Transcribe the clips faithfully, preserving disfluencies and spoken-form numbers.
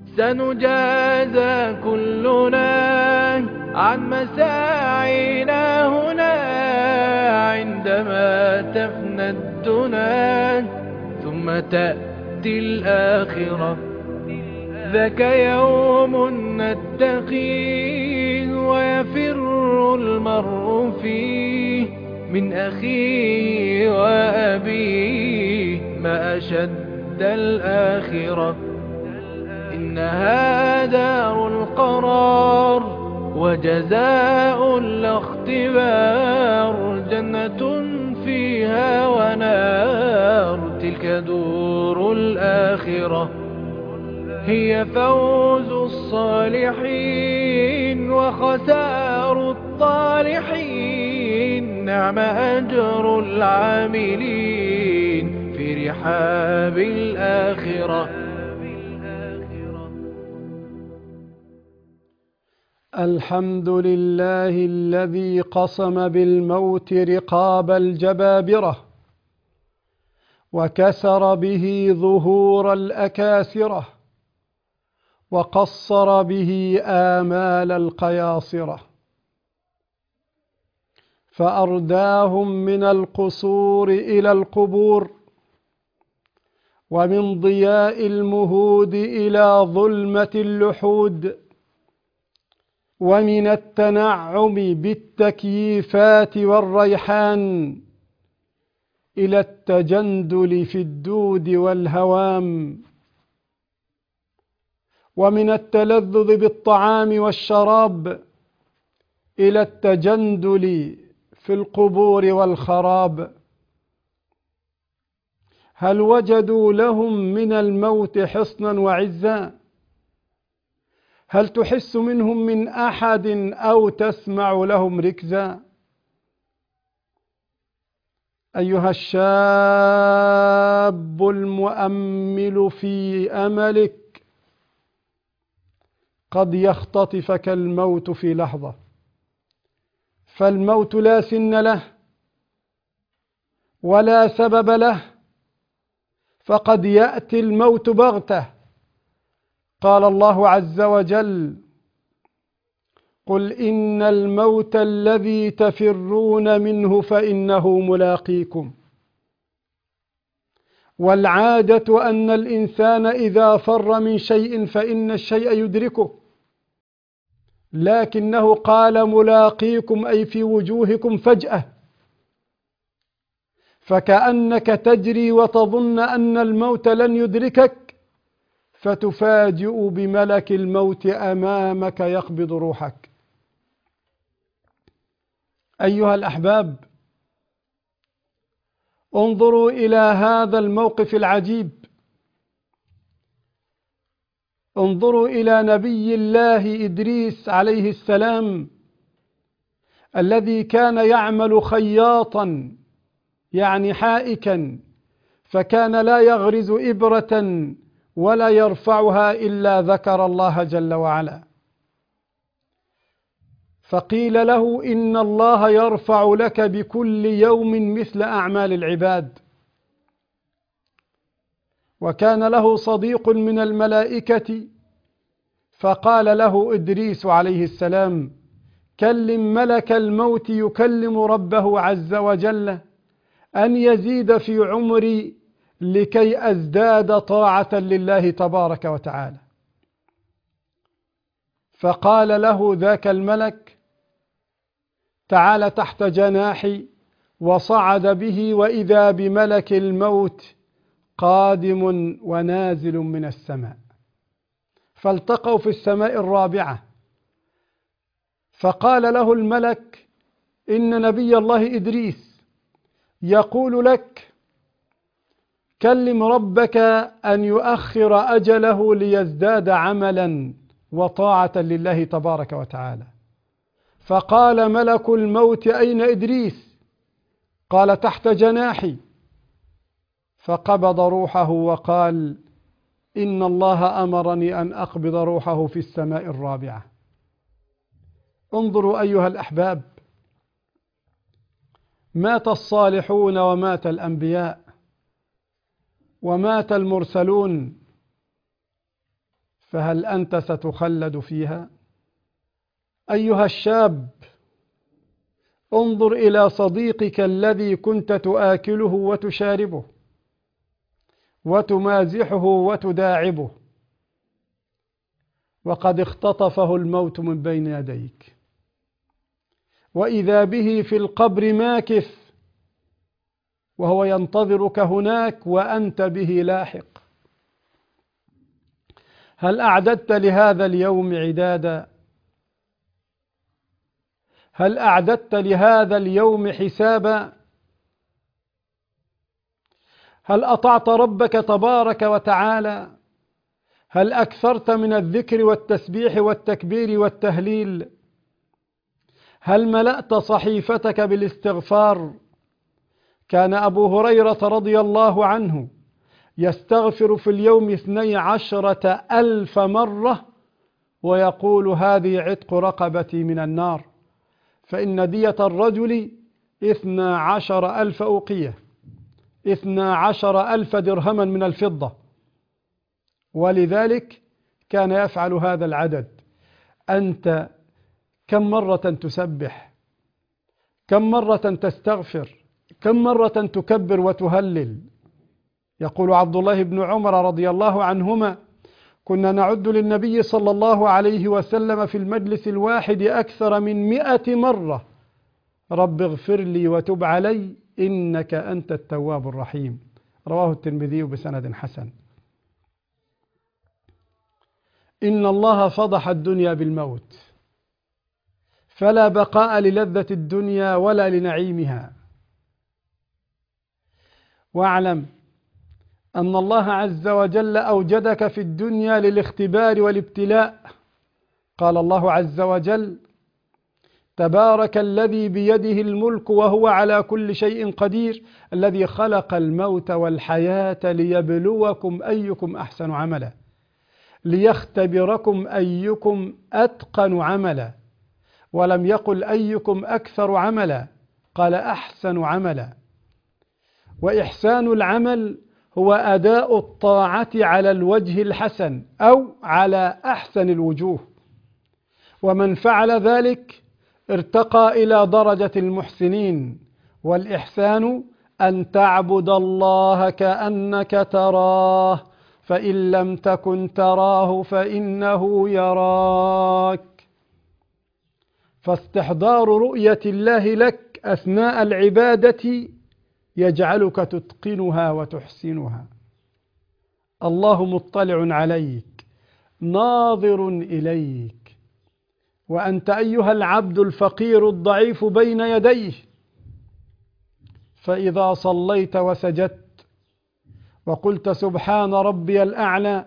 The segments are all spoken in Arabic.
سنجازى كلنا عن مساعينا هنا عندما تفنى الدنا ثم تأتي الآخرة. ذاك يوم نتقيه ويفر المرء فيه من أخيه وأبيه ما أشد الآخرة. إنها دار القرار وجزاء لا اختبار، جنة فيها ونار تلك دور الآخرة. هي فوز الصالحين وخسار الطالحين، نعم أجر العاملين في رحاب الآخرة. الحمد لله الذي قصم بالموت رقاب الجبابرة وكسر به ظهور الأكاسرة وقصر به آمال القياصرة، فأرداهم من القصور إلى القبور ومن ضياء المهود إلى ظلمة اللحود، ومن التنعم بالتكييفات والريحان إلى التجندل في الدود والهوام، ومن التلذذ بالطعام والشراب إلى التجندل في القبور والخراب. هل وجدوا لهم من الموت حصنا وعزا؟ هل تحس منهم من أحد أو تسمع لهم ركزا؟ أيها الشاب المؤمل في أملك، قد يختطفك الموت في لحظة، فالموت لا سن له ولا سبب له، فقد يأتي الموت بغتة. قال الله عز وجل: قل إن الموت الذي تفرون منه فإنه ملاقيكم. والعادة أن الإنسان إذا فر من شيء فإن الشيء يدركه، لكنه قال ملاقيكم أي في وجوهكم فجأة، فكأنك تجري وتظن أن الموت لن يدركك، فتفاجئ بملك الموت أمامك يقبض روحك. أيها الأحباب، انظروا إلى هذا الموقف العجيب. انظروا إلى نبي الله إدريس عليه السلام الذي كان يعمل خياطا، يعني حائكا، فكان لا يغرز إبرة ولا يرفعها إلا ذكر الله جل وعلا، فقيل له إن الله يرفع لك بكل يوم مثل أعمال العباد. وكان له صديق من الملائكة فقال له إدريس عليه السلام: كلم ملك الموت يكلم ربه عز وجل أن يزيد في عمري لكي أزداد طاعة لله تبارك وتعالى. فقال له ذاك الملك: تعال تحت جناحي، وصعد به، وإذا بملك الموت قادم ونازل من السماء، فالتقوا في السماء الرابعة. فقال له الملك: إن نبي الله إدريس يقول لك كلم ربك أن يؤخر أجله ليزداد عملا وطاعة لله تبارك وتعالى. فقال ملك الموت: أين إدريس؟ قال: تحت جناحي. فقبض روحه وقال: إن الله أمرني أن أقبض روحه في السماء الرابعة. انظروا أيها الأحباب، مات الصالحون ومات الأنبياء ومات المرسلون، فهل أنت ستخلد فيها؟ أيها الشاب، انظر إلى صديقك الذي كنت تآكله وتشاربه وتمازحه وتداعبه، وقد اختطفه الموت من بين يديك، وإذا به في القبر ماكث وهو ينتظرك هناك وأنت به لاحق. هل أعددت لهذا اليوم عدادا؟ هل أعددت لهذا اليوم حسابا؟ هل أطعت ربك تبارك وتعالى؟ هل أكثرت من الذكر والتسبيح والتكبير والتهليل؟ هل ملأت صحيفتك بالاستغفار؟ كان أبو هريرة رضي الله عنه يستغفر في اليوم اثني عشرة ألف مرة ويقول هذه عتق رقبتي من النار، فإن دية الرجل اثنى عشر ألف أوقية، اثنى عشر ألف درهما من الفضة، ولذلك كان يفعل هذا العدد. أنت كم مرة تسبح؟ كم مرة تستغفر؟ كم مرة تكبر وتهلل؟ يقول عبد الله بن عمر رضي الله عنهما: كنا نعد للنبي صلى الله عليه وسلم في المجلس الواحد أكثر من مئة مرة: رب اغفر لي وتب علي إنك أنت التواب الرحيم. رواه الترمذي بسند حسن. إن الله فضح الدنيا بالموت، فلا بقاء للذة الدنيا ولا لنعيمها. واعلم أن الله عز وجل أوجدك في الدنيا للاختبار والابتلاء. قال الله عز وجل: تبارك الذي بيده الملك وهو على كل شيء قدير الذي خلق الموت والحياة ليبلوكم أيكم أحسن عملا، ليختبركم أيكم أتقن عملا، ولم يقل أيكم أكثر عملا، قال أحسن عملا. وإحسان العمل هو أداء الطاعة على الوجه الحسن أو على أحسن الوجوه، ومن فعل ذلك ارتقى إلى درجة المحسنين. والإحسان أن تعبد الله كأنك تراه، فإن لم تكن تراه فإنه يراك. فاستحضار رؤية الله لك أثناء العبادة يجعلك تتقنها وتحسنها. الله مطلع عليك ناظر إليك، وأنت أيها العبد الفقير الضعيف بين يديه. فإذا صليت وسجدت وقلت سبحان ربي الأعلى،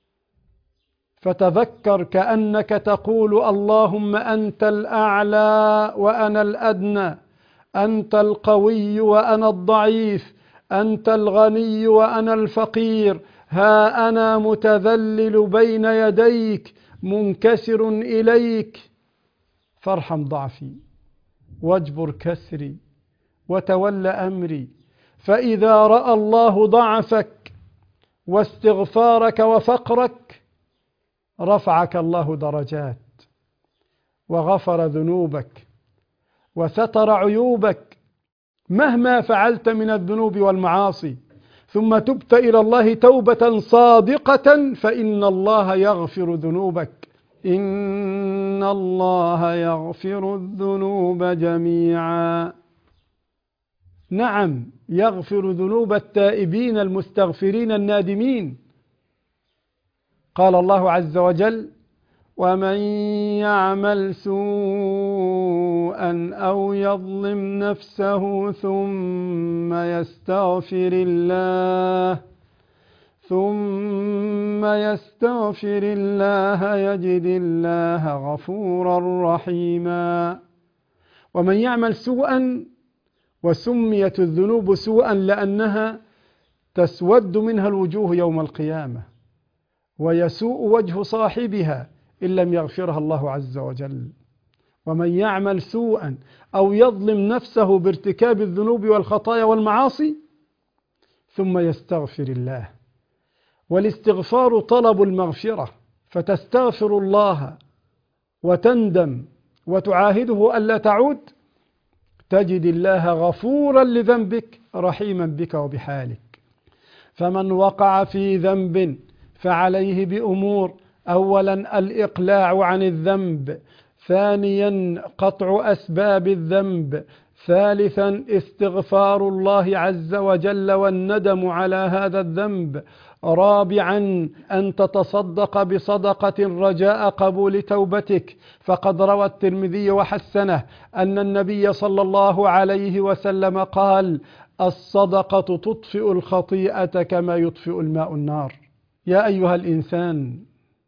فتذكر كأنك تقول اللهم أنت الأعلى وأنا الأدنى، أنت القوي وأنا الضعيف، أنت الغني وأنا الفقير، ها أنا متذلل بين يديك منكسر إليك، فارحم ضعفي واجبر كسري وتول أمري. فإذا رأى الله ضعفك واستغفارك وفقرك رفعك الله درجات وغفر ذنوبك وستر عيوبك مهما فعلت من الذنوب والمعاصي، ثم تبت إلى الله توبة صادقة فإن الله يغفر ذنوبك. إن الله يغفر الذنوب جميعا. نعم، يغفر ذنوب التائبين المستغفرين النادمين. قال الله عز وجل: ومن يعمل سوءا أو يظلم نفسه ثم يستغفر الله ثم يستغفر الله يجد الله غفورا رحيما. ومن يعمل سوءا، وسميت الذنوب سوءا لأنها تسود منها الوجوه يوم القيامة، ويسوء وجه صاحبها إن لم يغفرها الله عز وجل. ومن يعمل سوءا أو يظلم نفسه بارتكاب الذنوب والخطايا والمعاصي ثم يستغفر الله. والاستغفار طلب المغفرة، فتستغفر الله وتندم وتعاهده ألا تعود، تجد الله غفورا لذنبك رحيما بك وبحالك. فمن وقع في ذنب فعليه بأمور: أولا الإقلاع عن الذنب، ثانيا قطع أسباب الذنب، ثالثا استغفار الله عز وجل والندم على هذا الذنب، رابعا أن تتصدق بصدقة رجاء قبول توبتك، فقد روى الترمذي وحسنه أن النبي صلى الله عليه وسلم قال: الصدقة تطفئ الخطيئة كما يطفئ الماء النار. يا أيها الإنسان،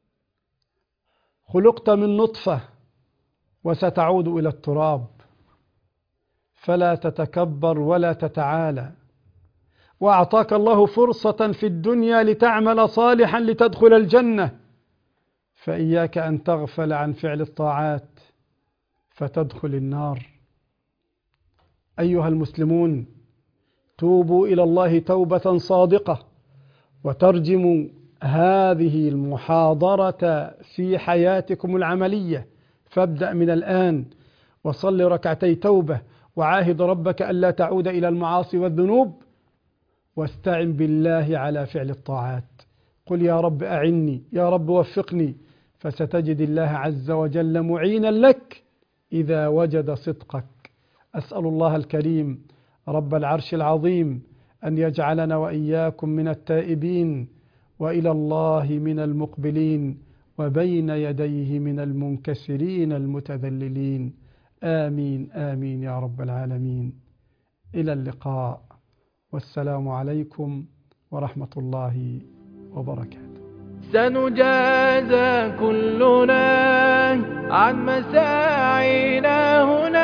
خلقت من نطفة وستعود إلى التراب، فلا تتكبر ولا تتعالى، وأعطاك الله فرصة في الدنيا لتعمل صالحا لتدخل الجنة، فإياك أن تغفل عن فعل الطاعات فتدخل النار. أيها المسلمون، توبوا إلى الله توبة صادقة، وترجموا هذه المحاضرة في حياتكم العملية، فابدأ من الآن وصل ركعتي توبة، وعاهد ربك ألا تعود إلى المعاصي والذنوب، واستعن بالله على فعل الطاعات. قل يا رب أعني، يا رب وفقني، فستجد الله عز وجل معينا لك إذا وجد صدقك. أسأل الله الكريم رب العرش العظيم أن يجعلنا وإياكم من التائبين، وإلى الله من المقبلين، وبين يديه من المنكسرين المتذللين. آمين آمين يا رب العالمين. إلى اللقاء، والسلام عليكم ورحمة الله وبركاته. سنجازى كلنا عن مساعينا هنا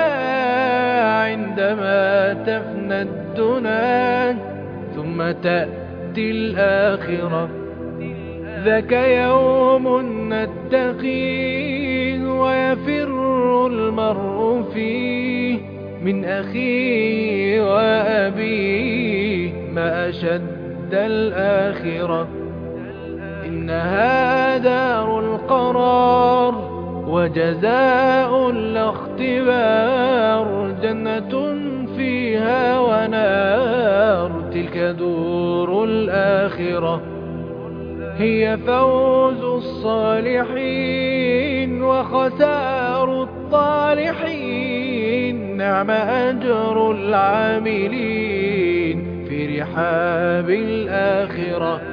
عندما تفنى الدنا، ثم تأتي الآخرة. ذاك يوم نتقيه ويفر المرء فيه من أخيه وأبيه، ما أشد الآخرة. إنها دار القرار وجزاء لا اختبار، جنة فيها ونار، تلك دور الآخرة. هي فوز الصالحين وخسار الطالحين، نعم أجر العاملين في رحاب الآخرة.